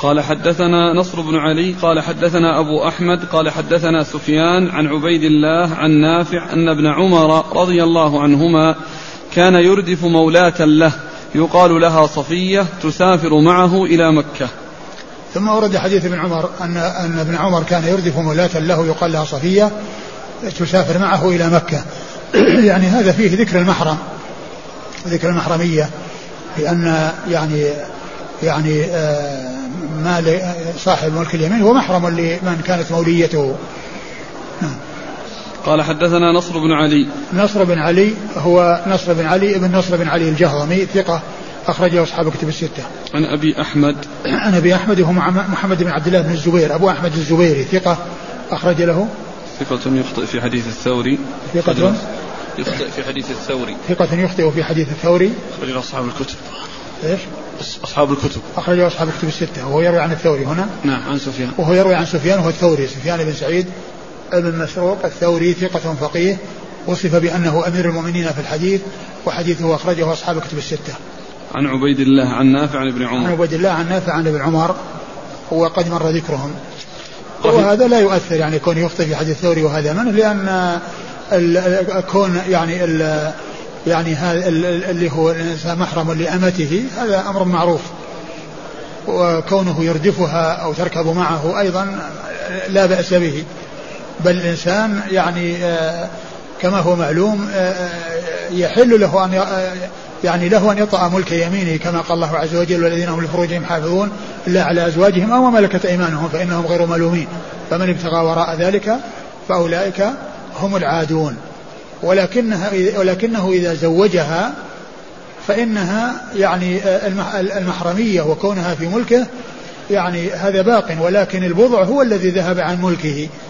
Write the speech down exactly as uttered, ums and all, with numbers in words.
قال حدثنا نصر بن علي قال حدثنا أبو أحمد قال حدثنا سفيان عن عبيد الله عن نافع أن ابن عمر رضي الله عنهما كان يردف مولاة له يقال لها صفية تسافر معه إلى مكة. ثم ورد حديث ابن عمر أن, أن ابن عمر كان يردف مولاة له يقال لها صفية تسافر معه إلى مكة. يعني هذا فيه ذكر المحرم، ذكر المحرمية، لأن يعني يعني آه ما صاحب ملك اليمين هو محرم لمن كانت موليته. قال حدثنا نصر بن علي. نصر بن علي هو نصر بن علي ابن نصر بن علي الجهضمي ثقة أخرجه أصحاب كتب الستة. عن أبي أحمد. عن أبي أحمد هو محمد بن عبد الله بن الزبير أبو أحمد الزبيري ثقة أخرج له. ثقة يخطئ في حديث الثوري. ثقة يخطئ في حديث الثوري. ثقة يخطئ في حديث الثوري. أخرجه أصحاب الكتب. إيش؟ أصحاب الكتب. أخرجه أصحاب الكتب الستة. وهو يروي عن الثوري هنا. نعم عن سفيان. وهو يروي عن سفيان وهو الثوري سفيان بن سعيد ابن مسروق الثوري ثقة فقيه وصف بأنه أمير المؤمنين في الحديث وحديثه أخرجه أصحاب الكتب الستة. عن عبيد الله عن نافع عن ابن عمر. عن عبيد الله عن نافع عن ابن عمر وقد مر ذكرهم. وهذا لا يؤثر يعني كون يخطئ في حديث الثوري وهذا منه، لأن كون يعني ال يعني هذا اللي هو الإنسان محرم لأمته هذا أمر معروف، وكونه يردفها أو تركب معه أيضا لا بأس به، بل الإنسان يعني كما هو معلوم يحل له أن يعني له أن يطأ ملك يمينه كما قال الله عز وجل والذين هم لفروجهم حافظون إلا على أزواجهم أو ما ملكت أيمانهم فإنهم غير ملومين فمن ابتغى وراء ذلك فأولئك هم العادون. ولكنها ولكنه إذا زوجها فإنها يعني المحرمية وكونها في ملكه يعني هذا باق، ولكن البضع هو الذي ذهب عن ملكه